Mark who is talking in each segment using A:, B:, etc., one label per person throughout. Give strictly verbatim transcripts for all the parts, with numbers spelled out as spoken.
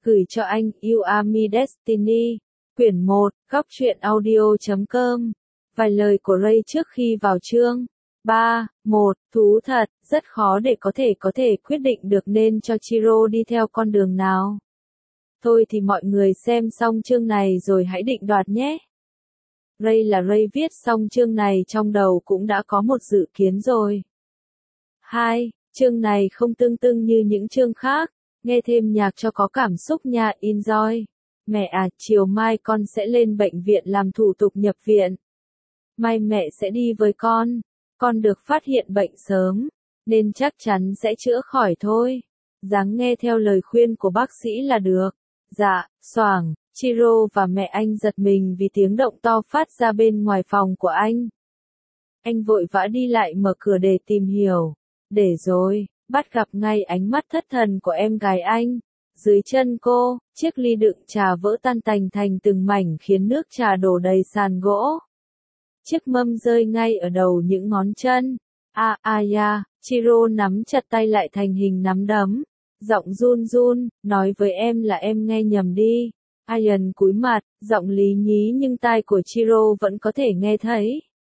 A: Gửi cho anh, You Are My Destiny. Quyển một, góc truyện audio chấm com. Vài lời của Ray trước khi vào chương. ba. một. Thú thật, rất khó để có thể có thể quyết định được nên cho Chiro đi theo con đường nào. Thôi thì mọi người xem xong chương này rồi hãy định đoạt nhé. Ray là Ray viết xong chương này trong đầu cũng đã có một dự kiến rồi. hai. Chương này không tương tự như những chương khác. Nghe thêm nhạc cho có cảm xúc nha, enjoy. Mẹ à, chiều mai con sẽ lên bệnh viện làm thủ tục nhập viện. Mai mẹ sẽ đi với con. Con được phát hiện bệnh sớm, nên chắc chắn sẽ chữa khỏi thôi. Ráng nghe theo lời khuyên của bác sĩ là được. Dạ, xoảng, Chiro và mẹ anh giật mình vì tiếng động to phát ra bên ngoài phòng của anh. Anh vội vã đi lại mở cửa để tìm hiểu. Để rồi, bắt gặp ngay ánh mắt thất thần của em gái anh. Dưới chân cô, chiếc ly đựng trà vỡ tan tành thành từng mảnh khiến nước trà đổ đầy sàn gỗ. Chiếc mâm rơi ngay ở đầu những ngón chân. À, à ya, Chiro nắm chặt tay lại thành hình nắm đấm. Giọng run run, nói với em là em nghe nhầm đi. Ian cúi mặt, giọng lý nhí nhưng tai của Chiro vẫn có thể nghe thấy.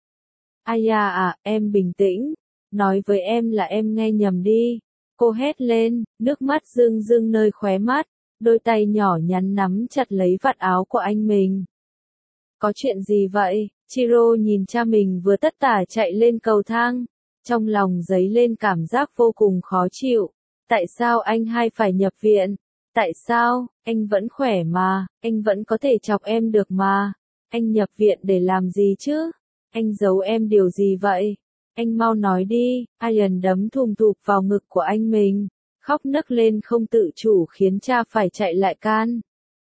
A: Aya à, em bình tĩnh. Nói với em là em nghe nhầm đi. Cô hét lên, nước mắt rưng rưng nơi khóe mắt. Đôi tay nhỏ nhắn nắm chặt lấy vạt áo của anh mình. Có chuyện gì vậy? Chiro nhìn cha mình vừa tất tả chạy lên cầu thang. Trong lòng dấy lên cảm giác vô cùng khó chịu. Tại sao anh hai phải nhập viện? Tại sao? Anh vẫn khỏe mà, anh vẫn có thể chọc em được mà. Anh nhập viện để làm gì chứ? Anh giấu em điều gì vậy? Anh mau nói đi. Ian đấm thùm thụp vào ngực của anh mình. Khóc nấc lên không tự chủ khiến cha phải chạy lại can.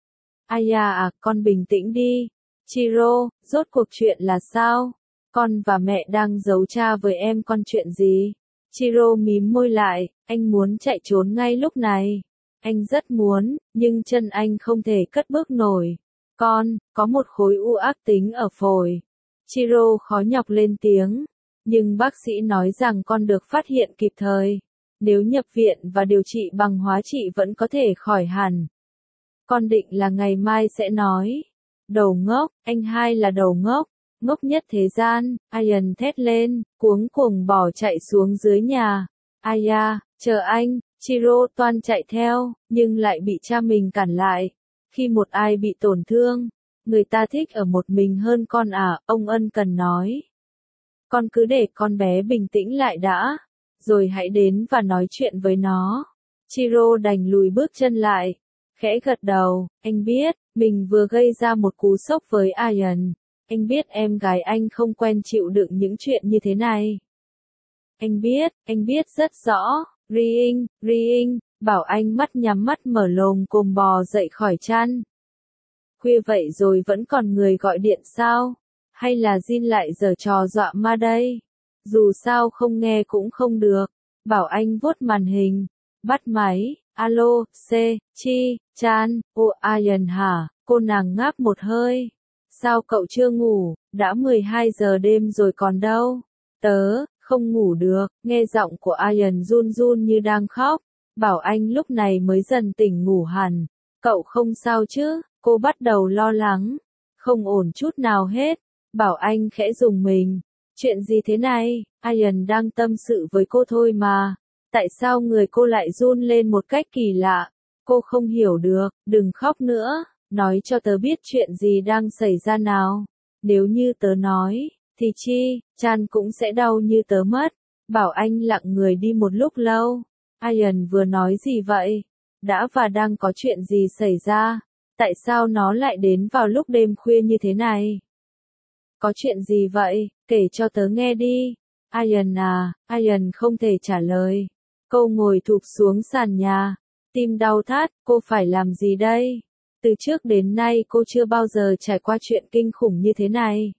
A: Aya à, con bình tĩnh đi. Chiro, rốt cuộc chuyện là sao? Con và mẹ đang giấu cha với em con chuyện gì? Chiro mím môi lại, anh muốn chạy trốn ngay lúc này. Anh rất muốn, nhưng chân anh không thể cất bước nổi. Con, có một khối u ác tính ở phổi. Chiro khó nhọc lên tiếng. Nhưng bác sĩ nói rằng con được phát hiện kịp thời. Nếu nhập viện và điều trị bằng hóa trị vẫn có thể khỏi hẳn. Con định là ngày mai sẽ nói. Đầu ngốc, anh hai là đầu ngốc. Ngốc nhất thế gian. Ian thét lên, cuống cuồng bỏ chạy xuống dưới nhà. Aya, chờ anh. Chiro toan chạy theo, nhưng lại bị cha mình cản lại. Khi một ai bị tổn thương, người ta thích ở một mình hơn con à, ông ân cần nói. Con cứ để con bé bình tĩnh lại đã, rồi hãy đến và nói chuyện với nó. Chiro đành lùi bước chân lại, khẽ gật đầu, anh biết, mình vừa gây ra một cú sốc với Ian. Anh biết em gái anh không quen chịu đựng những chuyện như thế này. Anh biết, anh biết rất rõ. Riêng, riêng, bảo anh mắt nhắm mắt mở lồm cồm bò dậy khỏi chăn. Khuya vậy rồi vẫn còn người gọi điện sao? Hay là Jin lại giở trò dọa ma đây? Dù sao không nghe cũng không được. Bảo anh vuốt màn hình. Bắt máy. Alo, C, Chi, Chan, ô Ian hả? Cô nàng ngáp một hơi. Sao cậu chưa ngủ? Đã mười hai giờ đêm rồi còn đâu? Tớ, không ngủ được. Nghe giọng của Ian run run như đang khóc. Bảo anh lúc này mới dần tỉnh ngủ hẳn. Cậu không sao chứ? Cô bắt đầu lo lắng. Không ổn chút nào hết. Bảo anh khẽ rùng mình. Chuyện gì thế này? Ian đang tâm sự với cô thôi mà. Tại sao người cô lại run lên một cách kỳ lạ? Cô không hiểu được. Đừng khóc nữa. Nói cho tớ biết chuyện gì đang xảy ra nào. Nếu như tớ nói, thì Chi, Chan cũng sẽ đau như tớ mất. Bảo anh lặng người đi một lúc lâu. Ian vừa nói gì vậy? Đã và đang có chuyện gì xảy ra? Tại sao nó lại đến vào lúc đêm khuya như thế này? Có chuyện gì vậy? Kể cho tớ nghe đi. Ian à, Ian không thể trả lời. Cô ngồi thụp xuống sàn nhà. Tim đau thắt, cô phải làm gì đây? Từ trước đến nay cô chưa bao giờ trải qua chuyện kinh khủng như thế này.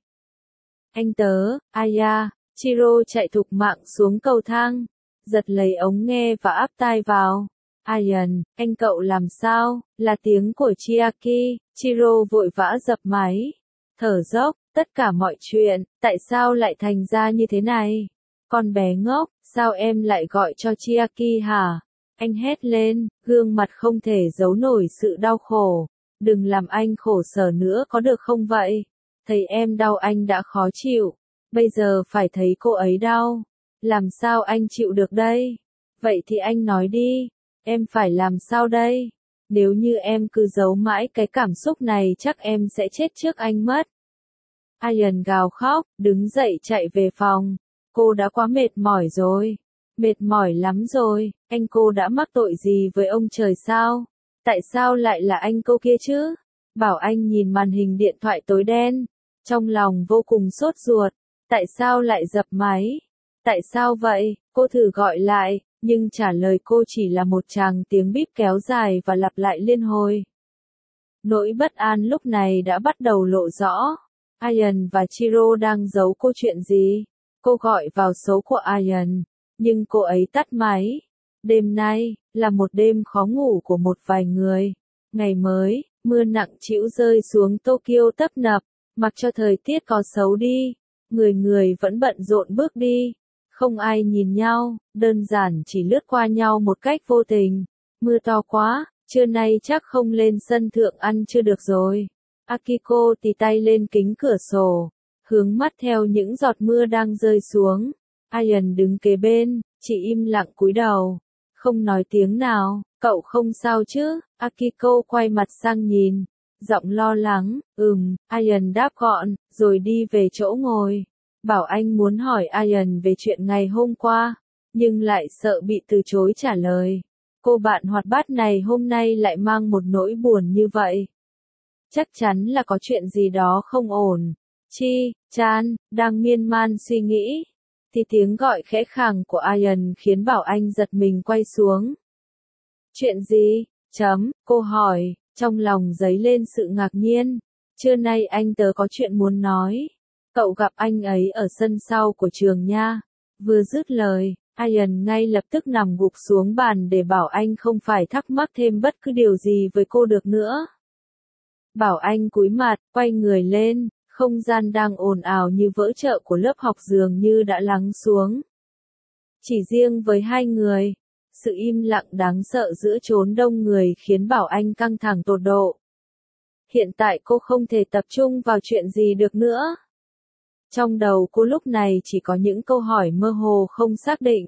A: Anh tớ, Aya, Chiro chạy thục mạng xuống cầu thang, giật lấy ống nghe và áp tai vào. Ian, anh cậu làm sao? Là tiếng của Chiaki. Chiro vội vã dập máy. Thở dốc, tất cả mọi chuyện, tại sao lại thành ra như thế này? Con bé ngốc, sao em lại gọi cho Chiaki hả? Anh hét lên, gương mặt không thể giấu nổi sự đau khổ. Đừng làm anh khổ sở nữa có được không vậy? Thấy em đau anh đã khó chịu. Bây giờ phải thấy cô ấy đau. Làm sao anh chịu được đây? Vậy thì anh nói đi. Em phải làm sao đây? Nếu như em cứ giấu mãi cái cảm xúc này chắc em sẽ chết trước anh mất. Ian gào khóc, đứng dậy chạy về phòng. Cô đã quá mệt mỏi rồi. Mệt mỏi lắm rồi, anh cô đã mắc tội gì với ông trời sao? Tại sao lại là anh cô kia chứ? Bảo Anh nhìn màn hình điện thoại tối đen. Trong lòng vô cùng sốt ruột. Tại sao lại dập máy? Tại sao vậy? Cô thử gọi lại, nhưng trả lời cô chỉ là một tràng tiếng bíp kéo dài và lặp lại liên hồi. Nỗi bất an lúc này đã bắt đầu lộ rõ. Ian và Chiro đang giấu cô chuyện gì? Cô gọi vào số của Ian, nhưng cô ấy tắt máy. Đêm nay, là một đêm khó ngủ của một vài người. Ngày mới, mưa nặng trĩu rơi xuống Tokyo tấp nập, mặc cho thời tiết có xấu đi. Người người vẫn bận rộn bước đi. Không ai nhìn nhau, đơn giản chỉ lướt qua nhau một cách vô tình. Mưa to quá, trưa nay chắc không lên sân thượng ăn chưa được rồi. Akiko tì tay lên kính cửa sổ, hướng mắt theo những giọt mưa đang rơi xuống. Ian đứng kế bên, chỉ im lặng cúi đầu, không nói tiếng nào. Cậu không sao chứ? Akiko quay mặt sang nhìn, giọng lo lắng. Ừm, Ian đáp gọn, rồi đi về chỗ ngồi. Bảo Anh muốn hỏi Ian về chuyện ngày hôm qua, nhưng lại sợ bị từ chối trả lời. Cô bạn hoạt bát này hôm nay lại mang một nỗi buồn như vậy. Chắc chắn là có chuyện gì đó không ổn. Chi, Chan, đang miên man suy nghĩ, thì tiếng gọi khẽ khàng của Ian khiến Bảo Anh giật mình quay xuống. Chuyện gì? Chấm, cô hỏi, trong lòng dấy lên sự ngạc nhiên. Trưa nay anh tớ có chuyện muốn nói. Cậu gặp anh ấy ở sân sau của trường nha. Vừa dứt lời, Ian ngay lập tức nằm gục xuống bàn để Bảo Anh không phải thắc mắc thêm bất cứ điều gì với cô được nữa. Bảo Anh cúi mặt, quay người lên, không gian đang ồn ào như vỡ chợ của lớp học dường như đã lắng xuống. Chỉ riêng với hai người, sự im lặng đáng sợ giữa chốn đông người khiến Bảo Anh căng thẳng tột độ. Hiện tại cô không thể tập trung vào chuyện gì được nữa. Trong đầu cô lúc này chỉ có những câu hỏi mơ hồ không xác định.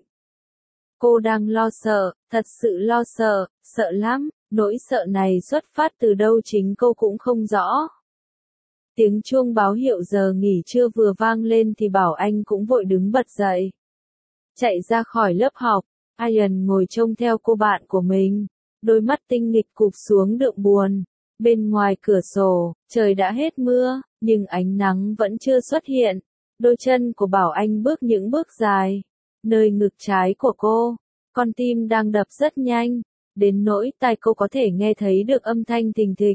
A: Cô đang lo sợ, thật sự lo sợ, sợ lắm, nỗi sợ này xuất phát từ đâu chính cô cũng không rõ. Tiếng chuông báo hiệu giờ nghỉ trưa vừa vang lên thì Bảo Anh cũng vội đứng bật dậy. Chạy ra khỏi lớp học, Ian ngồi trông theo cô bạn của mình, đôi mắt tinh nghịch cụp xuống đượm buồn. Bên ngoài cửa sổ, trời đã hết mưa, nhưng ánh nắng vẫn chưa xuất hiện. Đôi chân của Bảo Anh bước những bước dài. Nơi ngực trái của cô, con tim đang đập rất nhanh, đến nỗi tai cô có thể nghe thấy được âm thanh thình thịch.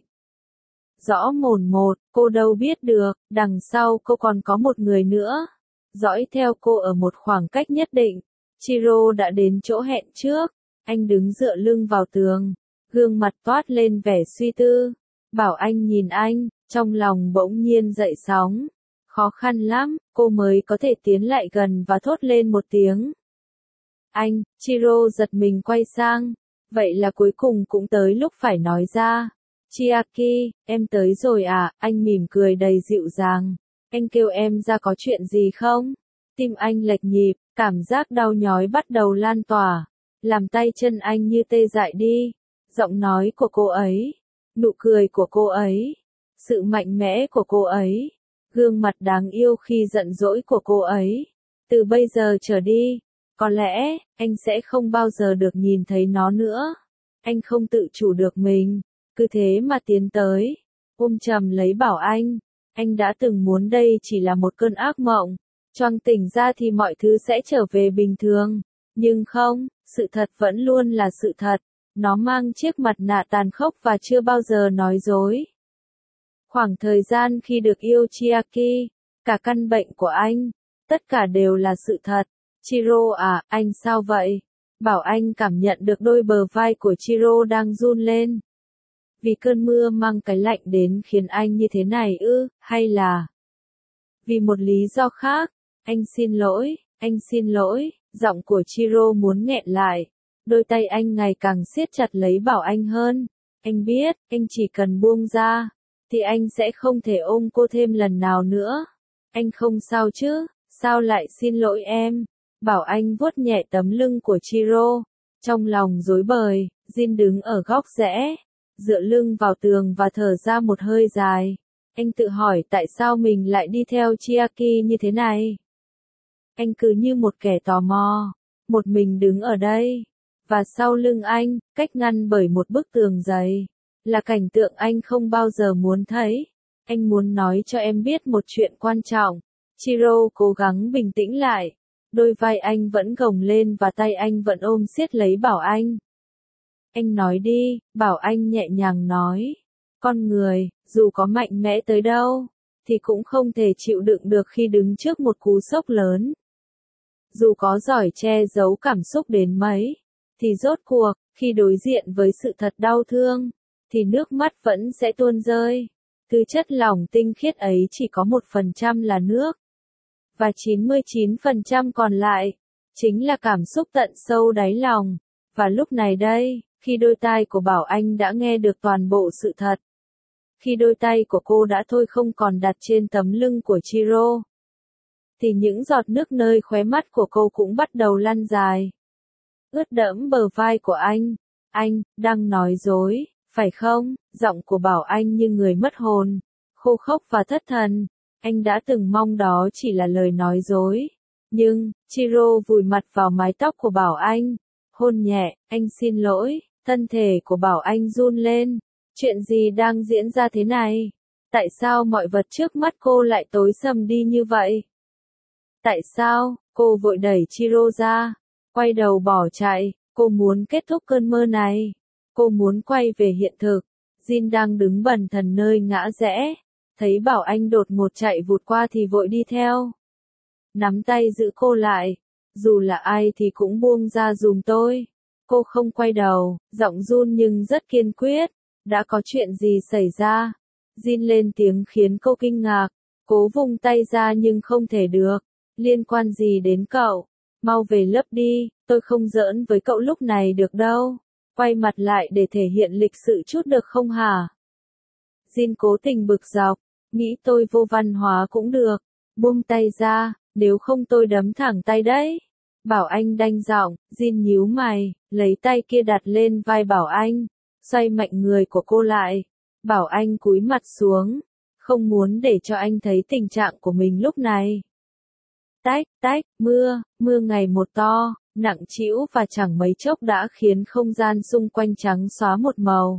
A: Rõ mồn một, cô đâu biết được, đằng sau cô còn có một người nữa. Dõi theo cô ở một khoảng cách nhất định. Chiro đã đến chỗ hẹn trước, anh đứng dựa lưng vào tường, gương mặt toát lên vẻ suy tư. Bảo Anh nhìn anh, trong lòng bỗng nhiên dậy sóng. Khó khăn lắm, cô mới có thể tiến lại gần và thốt lên một tiếng. Anh, Chiro giật mình quay sang. Vậy là cuối cùng cũng tới lúc phải nói ra. Chiaki, em tới rồi à? Anh mỉm cười đầy dịu dàng. Anh kêu em ra có chuyện gì không? Tim anh lệch nhịp, cảm giác đau nhói bắt đầu lan tỏa, làm tay chân anh như tê dại đi. Giọng nói của cô ấy, nụ cười của cô ấy, sự mạnh mẽ của cô ấy, gương mặt đáng yêu khi giận dỗi của cô ấy. Từ bây giờ trở đi, có lẽ, anh sẽ không bao giờ được nhìn thấy nó nữa. Anh không tự chủ được mình, cứ thế mà tiến tới, ôm chầm lấy Bảo Anh. Anh đã từng muốn đây chỉ là một cơn ác mộng. Choàng tỉnh ra thì mọi thứ sẽ trở về bình thường. Nhưng không, sự thật vẫn luôn là sự thật. Nó mang chiếc mặt nạ tàn khốc và chưa bao giờ nói dối. Khoảng thời gian khi được yêu Chiaki, cả căn bệnh của anh, tất cả đều là sự thật. Chiro à, anh sao vậy? Bảo Anh cảm nhận được đôi bờ vai của Chiro đang run lên. Vì cơn mưa mang cái lạnh đến khiến anh như thế này ư, hay là vì một lý do khác? Anh xin lỗi, anh xin lỗi, giọng của Chiro muốn nghẹn lại. Đôi tay anh ngày càng siết chặt lấy Bảo Anh hơn. Anh biết, anh chỉ cần buông ra, thì anh sẽ không thể ôm cô thêm lần nào nữa. Anh không sao chứ, sao lại xin lỗi em? Bảo Anh vuốt nhẹ tấm lưng của Chiro. Trong lòng rối bời, Jin đứng ở góc rẽ, dựa lưng vào tường và thở ra một hơi dài. Anh tự hỏi tại sao mình lại đi theo Chiaki như thế này. Anh cứ như một kẻ tò mò, một mình đứng ở đây. Và sau lưng anh, cách ngăn bởi một bức tường dày, là cảnh tượng anh không bao giờ muốn thấy. Anh muốn nói cho em biết một chuyện quan trọng. Chiro cố gắng bình tĩnh lại. Đôi vai anh vẫn gồng lên và tay anh vẫn ôm siết lấy Bảo Anh. Anh nói đi, Bảo Anh nhẹ nhàng nói. Con người, dù có mạnh mẽ tới đâu, thì cũng không thể chịu đựng được khi đứng trước một cú sốc lớn. Dù có giỏi che giấu cảm xúc đến mấy, thì rốt cuộc, khi đối diện với sự thật đau thương, thì nước mắt vẫn sẽ tuôn rơi. Thứ chất lỏng tinh khiết ấy chỉ có một phần trăm là nước. Và chín mươi chín phần trăm còn lại, chính là cảm xúc tận sâu đáy lòng. Và lúc này đây, khi đôi tai của Bảo Anh đã nghe được toàn bộ sự thật. Khi đôi tay của cô đã thôi không còn đặt trên tấm lưng của Chiro, thì những giọt nước nơi khóe mắt của cô cũng bắt đầu lăn dài, ướt đẫm bờ vai của anh. Anh, đang nói dối, phải không? Giọng của Bảo Anh như người mất hồn, khô khốc và thất thần. Anh đã từng mong đó chỉ là lời nói dối. Nhưng, Chiro vùi mặt vào mái tóc của Bảo Anh, hôn nhẹ, anh xin lỗi. Thân thể của Bảo Anh run lên. Chuyện gì đang diễn ra thế này? Tại sao mọi vật trước mắt cô lại tối sầm đi như vậy? Tại sao? Cô vội đẩy Chiro ra, quay đầu bỏ chạy. Cô muốn kết thúc cơn mơ này. Cô muốn quay về hiện thực. Jin đang đứng bần thần nơi ngã rẽ. Thấy Bảo Anh đột ngột chạy vụt qua thì vội đi theo. Nắm tay giữ cô lại. Dù là ai thì cũng buông ra giùm tôi. Cô không quay đầu, giọng run nhưng rất kiên quyết. Đã có chuyện gì xảy ra? Jin lên tiếng khiến cô kinh ngạc. Cố vùng tay ra nhưng không thể được. Liên quan gì đến cậu? Mau về lớp đi, tôi không giỡn với cậu lúc này được đâu. Quay mặt lại để thể hiện lịch sự chút được không hả? Jin cố tình bực dọc. Nghĩ tôi vô văn hóa cũng được. Buông tay ra, nếu không tôi đấm thẳng tay đấy. Bảo Anh đanh giọng. Jin nhíu mày, lấy tay kia đặt lên vai Bảo Anh, xoay mạnh người của cô lại. Bảo Anh cúi mặt xuống, không muốn để cho anh thấy tình trạng của mình lúc này. Tách, tách, mưa, mưa ngày một to, nặng trĩu và chẳng mấy chốc đã khiến không gian xung quanh trắng xóa một màu.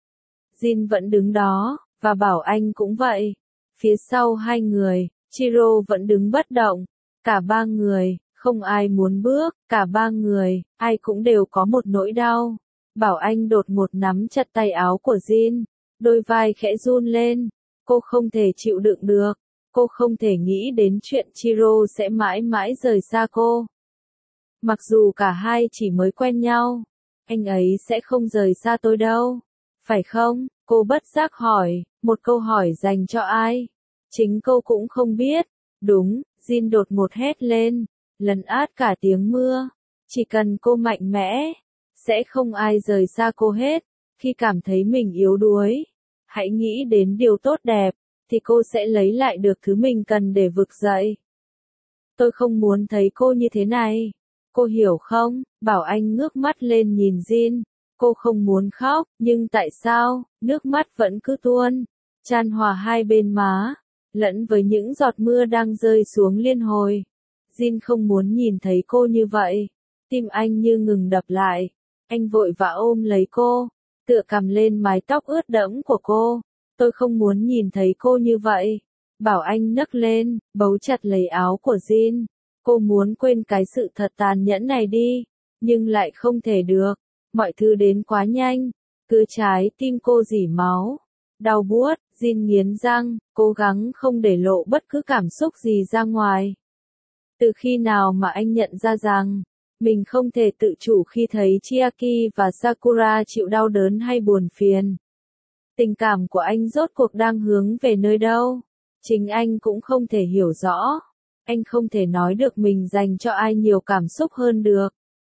A: Jin vẫn đứng đó, và Bảo Anh cũng vậy. Phía sau hai người, Chiro vẫn đứng bất động. Cả ba người, không ai muốn bước, cả ba người, ai cũng đều có một nỗi đau. Bảo Anh đột ngột nắm chặt tay áo của Jin, đôi vai khẽ run lên. Cô không thể chịu đựng được. Cô không thể nghĩ đến chuyện Chiro sẽ mãi mãi rời xa cô. Mặc dù cả hai chỉ mới quen nhau, anh ấy sẽ không rời xa tôi đâu. Phải không? Cô bất giác hỏi, một câu hỏi dành cho ai? Chính cô cũng không biết. Đúng, Jin đột ngột hét lên, lấn át cả tiếng mưa. Chỉ cần cô mạnh mẽ, sẽ không ai rời xa cô hết. Khi cảm thấy mình yếu đuối, hãy nghĩ đến điều tốt đẹp, thì cô sẽ lấy lại được thứ mình cần để vực dậy. Tôi không muốn thấy cô như thế này. Cô hiểu không? Bảo Anh ngước mắt lên nhìn Jin. Cô không muốn khóc, nhưng tại sao, nước mắt vẫn cứ tuôn, chan hòa hai bên má, lẫn với những giọt mưa đang rơi xuống liên hồi. Jin không muốn nhìn thấy cô như vậy. Tim anh như ngừng đập lại. Anh vội vã ôm lấy cô, tựa cằm lên mái tóc ướt đẫm của cô. Tôi không muốn nhìn thấy cô như vậy. Bảo Anh nấc lên, bấu chặt lấy áo của Jin. Cô muốn quên cái sự thật tàn nhẫn này đi, nhưng lại không thể được. Mọi thứ đến quá nhanh, cứ trái tim cô rỉ máu. Đau buốt, Jin nghiến răng, cố gắng không để lộ bất cứ cảm xúc gì ra ngoài. Từ khi nào mà anh nhận ra rằng, mình không thể tự chủ khi thấy Chiaki và Sakura chịu đau đớn hay buồn phiền. Tình cảm của anh rốt cuộc đang hướng về nơi đâu? Chính anh cũng không thể hiểu rõ. Anh không thể nói được mình dành cho ai nhiều cảm xúc hơn được.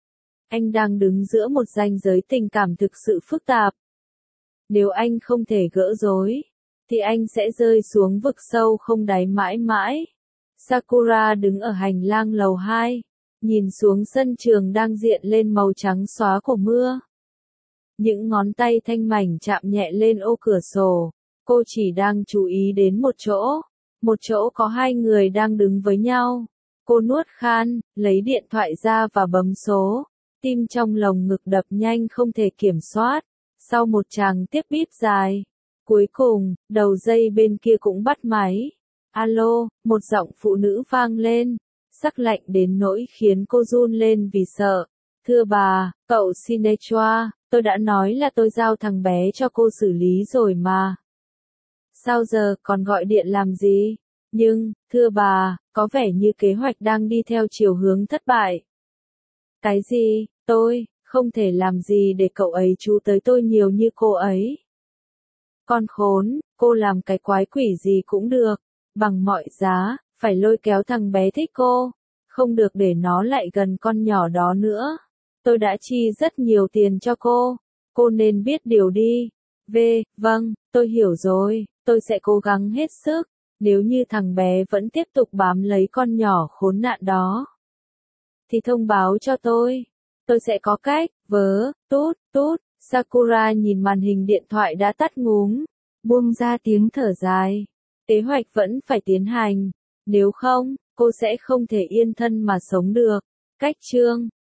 A: Anh đang đứng giữa một ranh giới tình cảm thực sự phức tạp. Nếu anh không thể gỡ rối, thì anh sẽ rơi xuống vực sâu không đáy mãi mãi. Sakura đứng ở hành lang lầu hai, nhìn xuống sân trường đang diện lên màu trắng xóa của mưa. Những ngón tay thanh mảnh chạm nhẹ lên ô cửa sổ, cô chỉ đang chú ý đến một chỗ, một chỗ có hai người đang đứng với nhau. Cô nuốt khan, lấy điện thoại ra và bấm số, tim trong lồng ngực đập nhanh không thể kiểm soát. Sau một tràng tiếp bíp dài, cuối cùng, đầu dây bên kia cũng bắt máy. Alo, một giọng phụ nữ vang lên, sắc lạnh đến nỗi khiến cô run lên vì sợ. Thưa bà, cậu Sinechua, tôi đã nói là tôi giao thằng bé cho cô xử lý rồi mà. Sao giờ còn gọi điện làm gì? Nhưng, thưa bà, có vẻ như kế hoạch đang đi theo chiều hướng thất bại. Cái gì? Tôi, không thể làm gì để cậu ấy chú tới tôi nhiều như cô ấy. Con khốn, cô làm cái quái quỷ gì cũng được, bằng mọi giá, phải lôi kéo thằng bé thích cô, không được để nó lại gần con nhỏ đó nữa. Tôi đã chi rất nhiều tiền cho cô, cô nên biết điều đi. V, vâng, tôi hiểu rồi, tôi sẽ cố gắng hết sức, nếu như thằng bé vẫn tiếp tục bám lấy con nhỏ khốn nạn đó. Thì thông báo cho tôi, tôi sẽ có cách. Vớ, tút, tút, Sakura nhìn màn hình điện thoại đã tắt ngúm, buông ra tiếng thở dài. Kế hoạch vẫn phải tiến hành, nếu không, cô sẽ không thể yên thân mà sống được. Cách chương